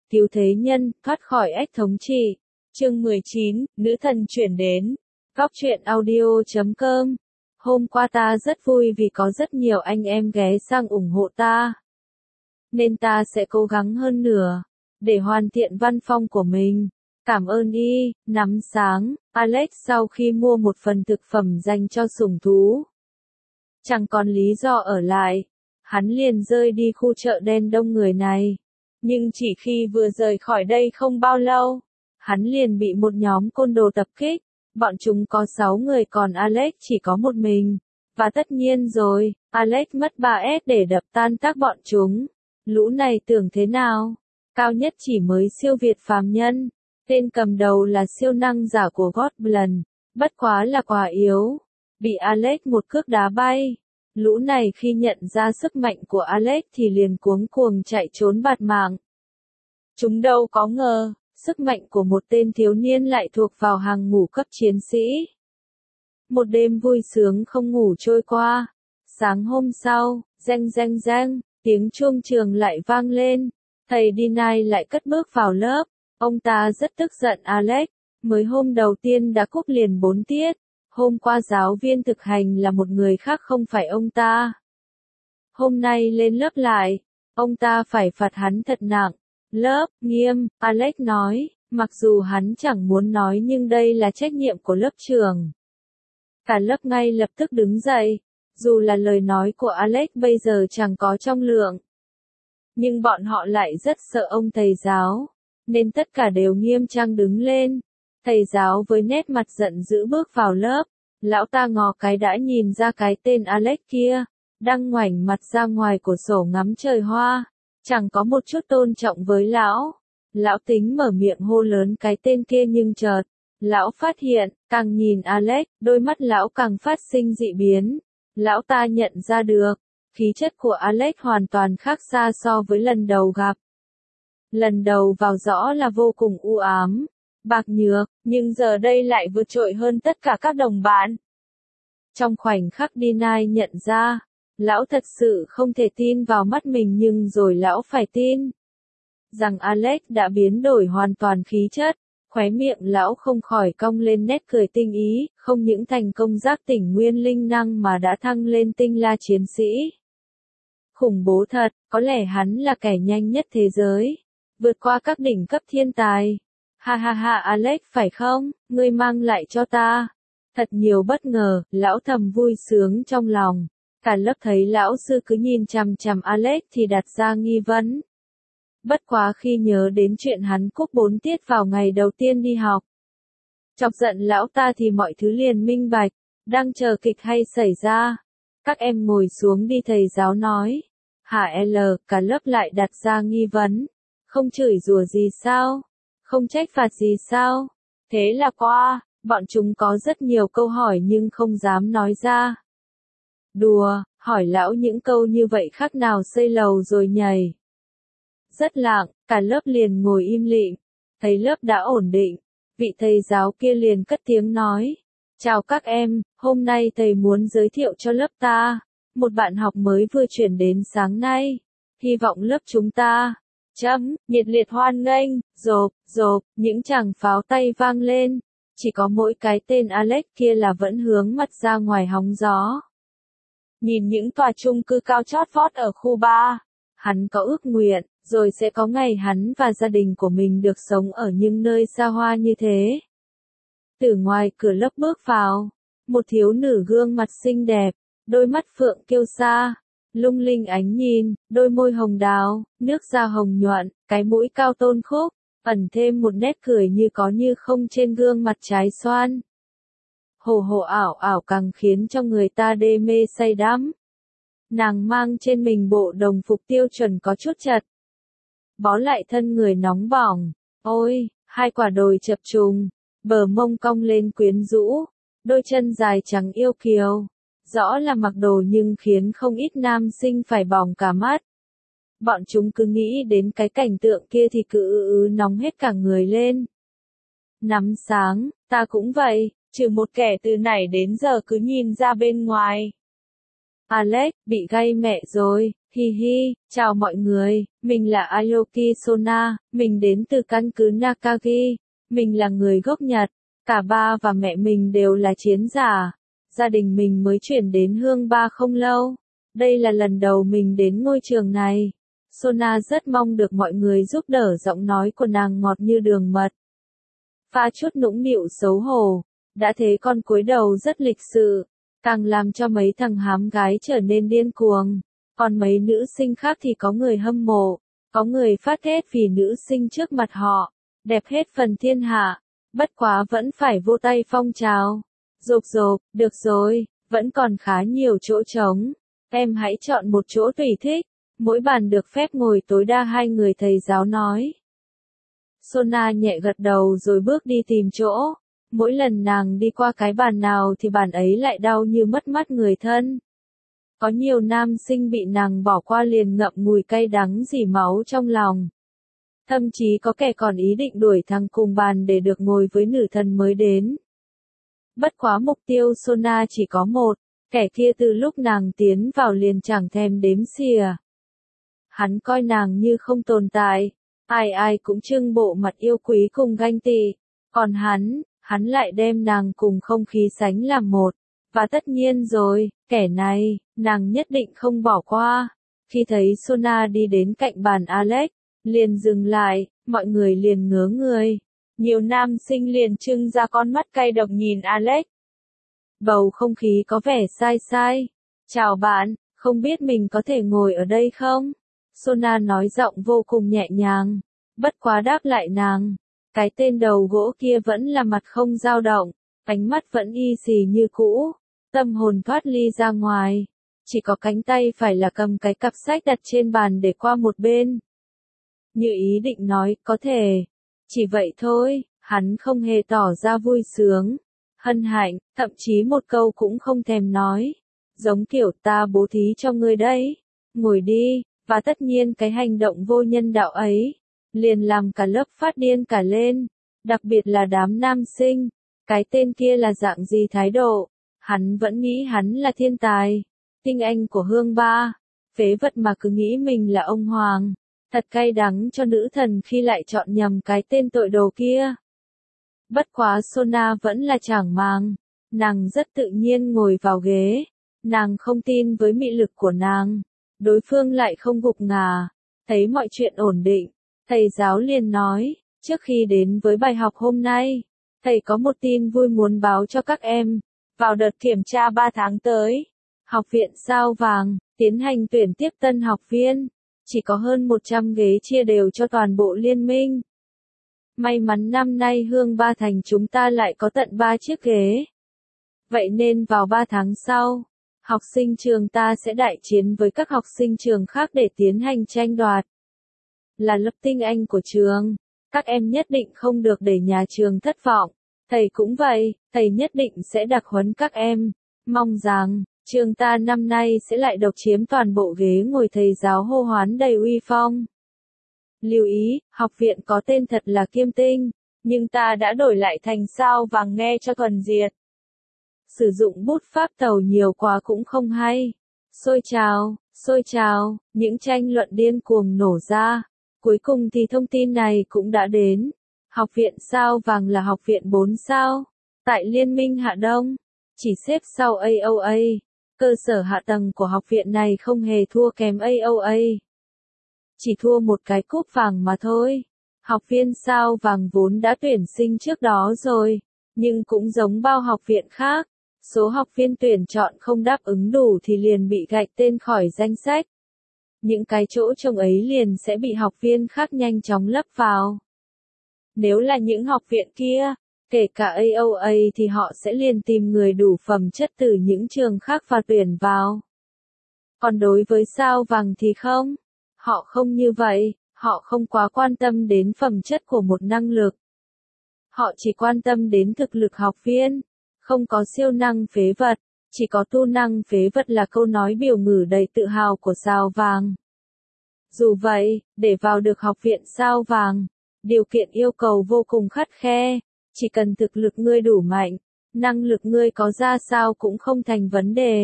cứu thế nhân, thoát khỏi ách thống trị. Chương 19, nữ thần chuyển đến. Góc truyện audio.com. Hôm qua ta rất vui vì có rất nhiều anh em ghé sang ủng hộ ta. Nên ta sẽ cố gắng hơn nữa, để hoàn thiện văn phong của mình. Cảm ơn y, nắm sáng. Alex sau khi mua một phần thực phẩm dành cho sủng thú, chẳng còn lý do ở lại. Hắn liền rơi đi khu chợ đen đông người này. Nhưng chỉ khi vừa rời khỏi đây không bao lâu, hắn liền bị một nhóm côn đồ tập kích. Bọn chúng có 6 người còn Alex chỉ có một mình. Và tất nhiên rồi, Alex mất 3S để đập tan tác bọn chúng. Lũ này tưởng thế nào? Cao nhất chỉ mới siêu việt phàm nhân. Tên cầm đầu là siêu năng giả của Goblin, bất quá là quá yếu. Bị Alex một cước đá bay. Lũ này khi nhận ra sức mạnh của Alex thì liền cuống cuồng chạy trốn bạt mạng. Chúng đâu có ngờ, sức mạnh của một tên thiếu niên lại thuộc vào hàng ngũ cấp chiến sĩ. Một đêm vui sướng không ngủ trôi qua. Sáng hôm sau, reng reng reng, tiếng chuông trường lại vang lên. Thầy Deny lại cất bước vào lớp. Ông ta rất tức giận Alex. Mới hôm đầu tiên đã cúp liền 4 tiết. Hôm qua giáo viên thực hành là một người khác không phải ông ta. Hôm nay lên lớp lại, ông ta phải phạt hắn thật nặng. Lớp, nghiêm, Alex nói, mặc dù hắn chẳng muốn nói nhưng đây là trách nhiệm của lớp trưởng. Cả lớp ngay lập tức đứng dậy, dù là lời nói của Alex bây giờ chẳng có trọng lượng. Nhưng bọn họ lại rất sợ ông thầy giáo, nên tất cả đều nghiêm trang đứng lên. Thầy giáo với nét mặt giận dữ bước vào lớp, lão ta ngó cái đã nhìn ra cái tên Alex kia, đang ngoảnh mặt ra ngoài cửa sổ ngắm trời hoa, chẳng có một chút tôn trọng với lão. Lão tính mở miệng hô lớn cái tên kia nhưng chợt, lão phát hiện, càng nhìn Alex, đôi mắt lão càng phát sinh dị biến. Lão ta nhận ra được, khí chất của Alex hoàn toàn khác xa so với lần đầu gặp. Lần đầu vào rõ là vô cùng u ám, bạc nhược, nhưng giờ đây lại vượt trội hơn tất cả các đồng bạn. Trong khoảnh khắc Deny nhận ra, lão thật sự không thể tin vào mắt mình nhưng rồi lão phải tin rằng Alex đã biến đổi hoàn toàn khí chất. Khóe miệng lão không khỏi cong lên nét cười tinh ý, không những thành công giác tỉnh nguyên linh năng mà đã thăng lên tinh la chiến sĩ. Khủng bố thật, có lẽ hắn là kẻ nhanh nhất thế giới, vượt qua các đỉnh cấp thiên tài. Ha ha ha Alex phải không, ngươi mang lại cho ta thật nhiều bất ngờ, lão thầm vui sướng trong lòng. Cả lớp thấy lão sư cứ nhìn chằm chằm Alex thì đặt ra nghi vấn. Bất quá khi nhớ đến chuyện hắn cúp 4 tiết vào ngày đầu tiên đi học, chọc giận lão ta thì mọi thứ liền minh bạch, đang chờ kịch hay xảy ra. Các em ngồi xuống đi thầy giáo nói. Hả L, cả lớp lại đặt ra nghi vấn. Không chửi rủa gì sao? Không trách phạt gì sao? Thế là qua, bọn chúng có rất nhiều câu hỏi nhưng không dám nói ra. Đùa, hỏi lão những câu như vậy khác nào xây lầu rồi nhảy. Rất lặng, cả lớp liền ngồi im lặng. Thấy lớp đã ổn định, vị thầy giáo kia liền cất tiếng nói. Chào các em, hôm nay thầy muốn giới thiệu cho lớp ta một bạn học mới vừa chuyển đến sáng nay. Hy vọng lớp chúng ta nhiệt liệt hoan nghênh. Rộp, rộp, những tràng pháo tay vang lên. Chỉ có mỗi cái tên Alex kia là vẫn hướng mặt ra ngoài hóng gió. Nhìn những tòa chung cư cao chót vót ở khu 3, hắn có ước nguyện, rồi sẽ có ngày hắn và gia đình của mình được sống ở những nơi xa hoa như thế. Từ ngoài cửa lớp bước vào, một thiếu nữ gương mặt xinh đẹp, đôi mắt phượng kiêu sa, lung linh ánh nhìn, đôi môi hồng đào, nước da hồng nhuận, cái mũi cao tôn khúc, ẩn thêm một nét cười như có như không trên gương mặt trái xoan. Hồ hồ ảo ảo càng khiến cho người ta đê mê say đắm. Nàng mang trên mình bộ đồng phục tiêu chuẩn có chút chật, bó lại thân người nóng bỏng. Ôi, hai quả đồi chập trùng, bờ mông cong lên quyến rũ, đôi chân dài trắng yêu kiều. Rõ là mặc đồ nhưng khiến không ít nam sinh phải bỏng cả mắt. Bọn chúng cứ nghĩ đến cái cảnh tượng kia thì cứ nóng hết cả người lên. Nắm sáng, ta cũng vậy, trừ một kẻ từ nãy đến giờ cứ nhìn ra bên ngoài. Alex, bị gay mẹ rồi, hi hi, chào mọi người, mình là Aoki Sona, mình đến từ căn cứ Nakagi, mình là người gốc Nhật, cả ba và mẹ mình đều là chiến giả, gia đình mình mới chuyển đến Hương Ba không lâu, đây là lần đầu mình đến ngôi trường này. Sona rất mong được mọi người giúp đỡ, giọng nói của nàng ngọt như đường mật. Pha chút nũng nịu xấu hổ, đã thế con cúi đầu rất lịch sự, càng làm cho mấy thằng hám gái trở nên điên cuồng. Còn mấy nữ sinh khác thì có người hâm mộ, có người phát thét vì nữ sinh trước mặt họ, đẹp hết phần thiên hạ, bất quá vẫn phải vô tay phong trào. Rộp rộp, được rồi, vẫn còn khá nhiều chỗ trống, em hãy chọn một chỗ tùy thích, mỗi bàn được phép ngồi tối đa 2 người, thầy giáo nói. Sona nhẹ gật đầu rồi bước đi tìm chỗ. Mỗi lần nàng đi qua cái bàn nào thì bàn ấy lại đau như mất mắt người thân. Có nhiều nam sinh bị nàng bỏ qua liền ngậm ngùi cay đắng rỉ máu trong lòng. Thậm chí có kẻ còn ý định đuổi thằng cùng bàn để được ngồi với nữ thần mới đến. Bất quá mục tiêu Sona chỉ có một, kẻ kia từ lúc nàng tiến vào liền chẳng thèm đếm xỉa. Hắn coi nàng như không tồn tại, ai ai cũng trưng bộ mặt yêu quý cùng ganh tị, còn hắn lại đem nàng cùng không khí sánh làm một. Và tất nhiên rồi, kẻ này, nàng nhất định không bỏ qua. Khi thấy Sona đi đến cạnh bàn Alex, liền dừng lại, mọi người liền ngớ người. Nhiều nam sinh liền trưng ra con mắt cay độc nhìn Alex. Bầu không khí có vẻ sai sai. Chào bạn, không biết mình có thể ngồi ở đây không? Sona nói giọng vô cùng nhẹ nhàng. Bất quá đáp lại nàng. Cái tên đầu gỗ kia vẫn là mặt không dao động, ánh mắt vẫn y xì như cũ, tâm hồn thoát ly ra ngoài, chỉ có cánh tay phải là cầm cái cặp sách đặt trên bàn để qua một bên. Như ý định nói, có thể. Chỉ vậy thôi, hắn không hề tỏ ra vui sướng, hân hạnh, thậm chí một câu cũng không thèm nói. Giống kiểu ta bố thí cho ngươi đấy, ngồi đi, và tất nhiên cái hành động vô nhân đạo ấy liền làm cả lớp phát điên cả lên, đặc biệt là đám nam sinh. Cái tên kia là dạng gì thái độ? Hắn vẫn nghĩ hắn là thiên tài, tinh anh của Hương Ba, phế vật mà cứ nghĩ mình là ông hoàng. Thật cay đắng cho nữ thần khi lại chọn nhầm cái tên tội đồ kia. Bất quá Sona vẫn là chẳng màng, nàng rất tự nhiên ngồi vào ghế, nàng không tin với mị lực của nàng, đối phương lại không gục ngà, thấy mọi chuyện ổn định. Thầy giáo liền nói, trước khi đến với bài học hôm nay, thầy có một tin vui muốn báo cho các em. Vào đợt kiểm tra 3 tháng tới, Học viện Sao Vàng tiến hành tuyển tiếp tân học viên, chỉ có hơn 100 ghế chia đều cho toàn bộ liên minh. May mắn năm nay Hương Ba Thành chúng ta lại có tận 3 chiếc ghế. Vậy nên vào 3 tháng sau, học sinh trường ta sẽ đại chiến với các học sinh trường khác để tiến hành tranh đoạt. Là lớp tinh anh của trường, các em nhất định không được để nhà trường thất vọng. Thầy cũng vậy, thầy nhất định sẽ đặc huấn các em. Mong rằng, trường ta năm nay sẽ lại độc chiếm toàn bộ ghế ngồi, thầy giáo hô hoán đầy uy phong. Lưu ý, học viện có tên thật là Kiêm Tinh, nhưng ta đã đổi lại thành Sao Vàng nghe cho thuần diệt. Sử dụng bút pháp tàu nhiều quá cũng không hay. Xôi trào, những tranh luận điên cuồng nổ ra. Cuối cùng thì thông tin này cũng đã đến. Học viện Sao Vàng là học viện 4 sao, tại Liên minh Hạ Đông, chỉ xếp sau AOA. Cơ sở hạ tầng của học viện này không hề thua kém AOA. Chỉ thua một cái cúp vàng mà thôi. Học viên Sao Vàng vốn đã tuyển sinh trước đó rồi, nhưng cũng giống bao học viện khác, số học viên tuyển chọn không đáp ứng đủ thì liền bị gạch tên khỏi danh sách. Những cái chỗ trống ấy liền sẽ bị học viên khác nhanh chóng lấp vào. Nếu là những học viện kia, kể cả AOA thì họ sẽ liền tìm người đủ phẩm chất từ những trường khác và tuyển vào. Còn đối với Sao Vàng thì không. Họ không như vậy, họ không quá quan tâm đến phẩm chất của một năng lực. Họ chỉ quan tâm đến thực lực học viên. Không có siêu năng phế vật, chỉ có tu năng phế vật là câu nói biểu ngữ đầy tự hào của Sao Vàng. Dù vậy, để vào được học viện Sao Vàng, điều kiện yêu cầu vô cùng khắt khe, chỉ cần thực lực ngươi đủ mạnh, năng lực ngươi có ra sao cũng không thành vấn đề.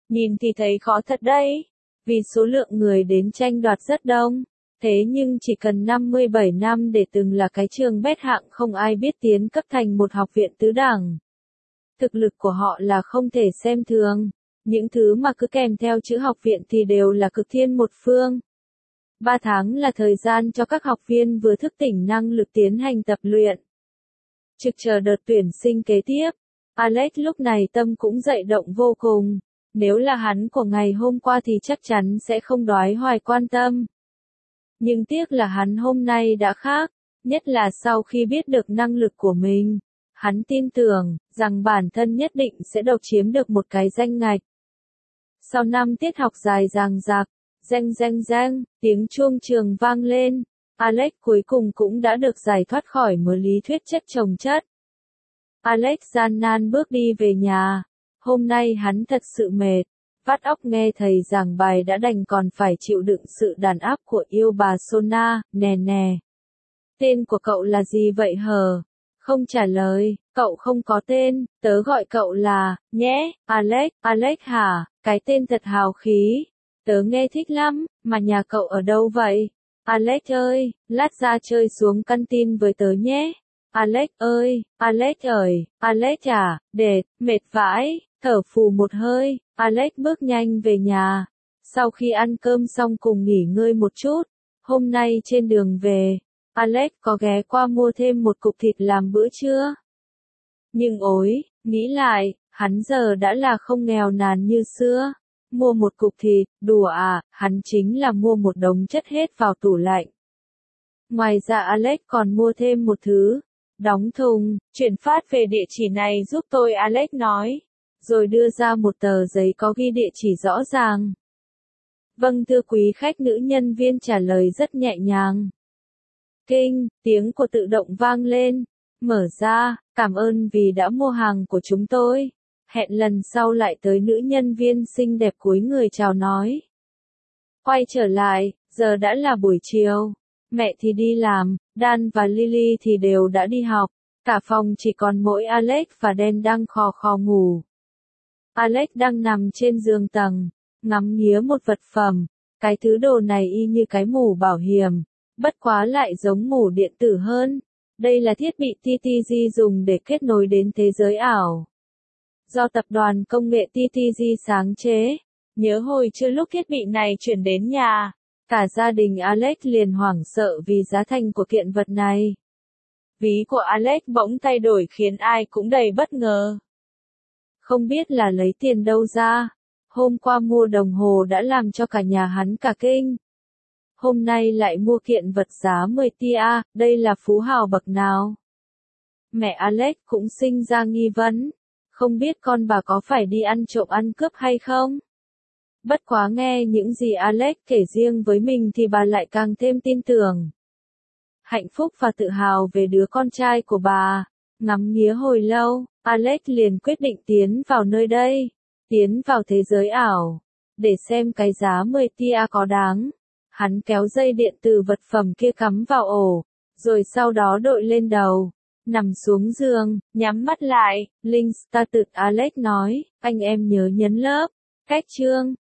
Nhìn thì thấy khó thật đấy, vì số lượng người đến tranh đoạt rất đông. Thế nhưng chỉ cần 57 năm để từng là cái trường bét hạng không ai biết tiến cấp thành một học viện tứ đẳng. Thực lực của họ là không thể xem thường. Những thứ mà cứ kèm theo chữ học viện thì đều là cực thiên một phương. 3 tháng là thời gian cho các học viên vừa thức tỉnh năng lực tiến hành tập luyện. Trực chờ đợt tuyển sinh kế tiếp. Alex lúc này tâm cũng dậy động vô cùng. Nếu là hắn của ngày hôm qua thì chắc chắn sẽ không đoái hoài quan tâm. Nhưng tiếc là hắn hôm nay đã khác, nhất là sau khi biết được năng lực của mình. Hắn tin tưởng rằng bản thân nhất định sẽ độc chiếm được một cái danh ngạch. Sau 5 tiết học dài dằng dặc, reng reng reng, tiếng chuông trường vang lên, Alex cuối cùng cũng đã được giải thoát khỏi mớ lý thuyết chất chồng chất. Alex gian nan bước đi về nhà, hôm nay hắn thật sự mệt, vắt óc nghe thầy giảng bài đã đành còn phải chịu đựng sự đàn áp của yêu bà Sona, nè nè. Tên của cậu là gì vậy hờ? Không trả lời, cậu không có tên, tớ gọi cậu là, nhé, Alex, Alex hả, cái tên thật hào khí. Tớ nghe thích lắm, mà nhà cậu ở đâu vậy? Alex ơi, lát ra chơi xuống căn tin với tớ nhé. Alex ơi, Alex à, mệt vãi, thở phù một hơi, Alex bước nhanh về nhà. Sau khi ăn cơm xong cùng nghỉ ngơi một chút, hôm nay trên đường về, Alex có ghé qua mua thêm một cục thịt làm bữa trưa. Nhưng ối, nghĩ lại, hắn giờ đã là không nghèo nàn như xưa. Mua một cục thịt, đùa à, hắn chính là mua một đống chất hết vào tủ lạnh. Ngoài ra Alex còn mua thêm một thứ. Đóng thùng, chuyển phát về địa chỉ này giúp tôi, Alex nói. Rồi đưa ra một tờ giấy có ghi địa chỉ rõ ràng. Vâng thưa quý khách, nữ nhân viên trả lời rất nhẹ nhàng. Kinh, tiếng của tự động vang lên. Mở ra, cảm ơn vì đã mua hàng của chúng tôi. Hẹn lần sau lại tới, nữ nhân viên xinh đẹp cúi người chào nói. Quay trở lại, giờ đã là buổi chiều. Mẹ thì đi làm, Dan và Lily thì đều đã đi học. Cả phòng chỉ còn mỗi Alex và Dan đang khò khò ngủ. Alex đang nằm trên giường tầng, ngắm nghía một vật phẩm. Cái thứ đồ này y như cái mũ bảo hiểm, bất quá lại giống mũ điện tử hơn. Đây là thiết bị TTG dùng để kết nối đến thế giới ảo. Do tập đoàn công nghệ TTG sáng chế. Nhớ hồi chưa lúc thiết bị này chuyển đến nhà, cả gia đình Alex liền hoảng sợ vì giá thành của kiện vật này. Ví của Alex bỗng thay đổi khiến ai cũng đầy bất ngờ. Không biết là lấy tiền đâu ra. Hôm qua mua đồng hồ đã làm cho cả nhà hắn cả kinh. Hôm nay lại mua kiện vật giá 10 tia, đây là phú hào bậc nào? Mẹ Alex cũng sinh ra nghi vấn. Không biết con bà có phải đi ăn trộm ăn cướp hay không? Bất quá nghe những gì Alex kể riêng với mình thì bà lại càng thêm tin tưởng. Hạnh phúc và tự hào về đứa con trai của bà. Ngắm nghía hồi lâu, Alex liền quyết định tiến vào nơi đây. Tiến vào thế giới ảo. Để xem cái giá 10 tia có đáng. Hắn kéo dây điện từ vật phẩm kia cắm vào ổ. Rồi sau đó đội lên đầu. Nằm xuống giường, nhắm mắt lại, Linh Started Alex nói, anh em nhớ nhấn lớp, cách chương,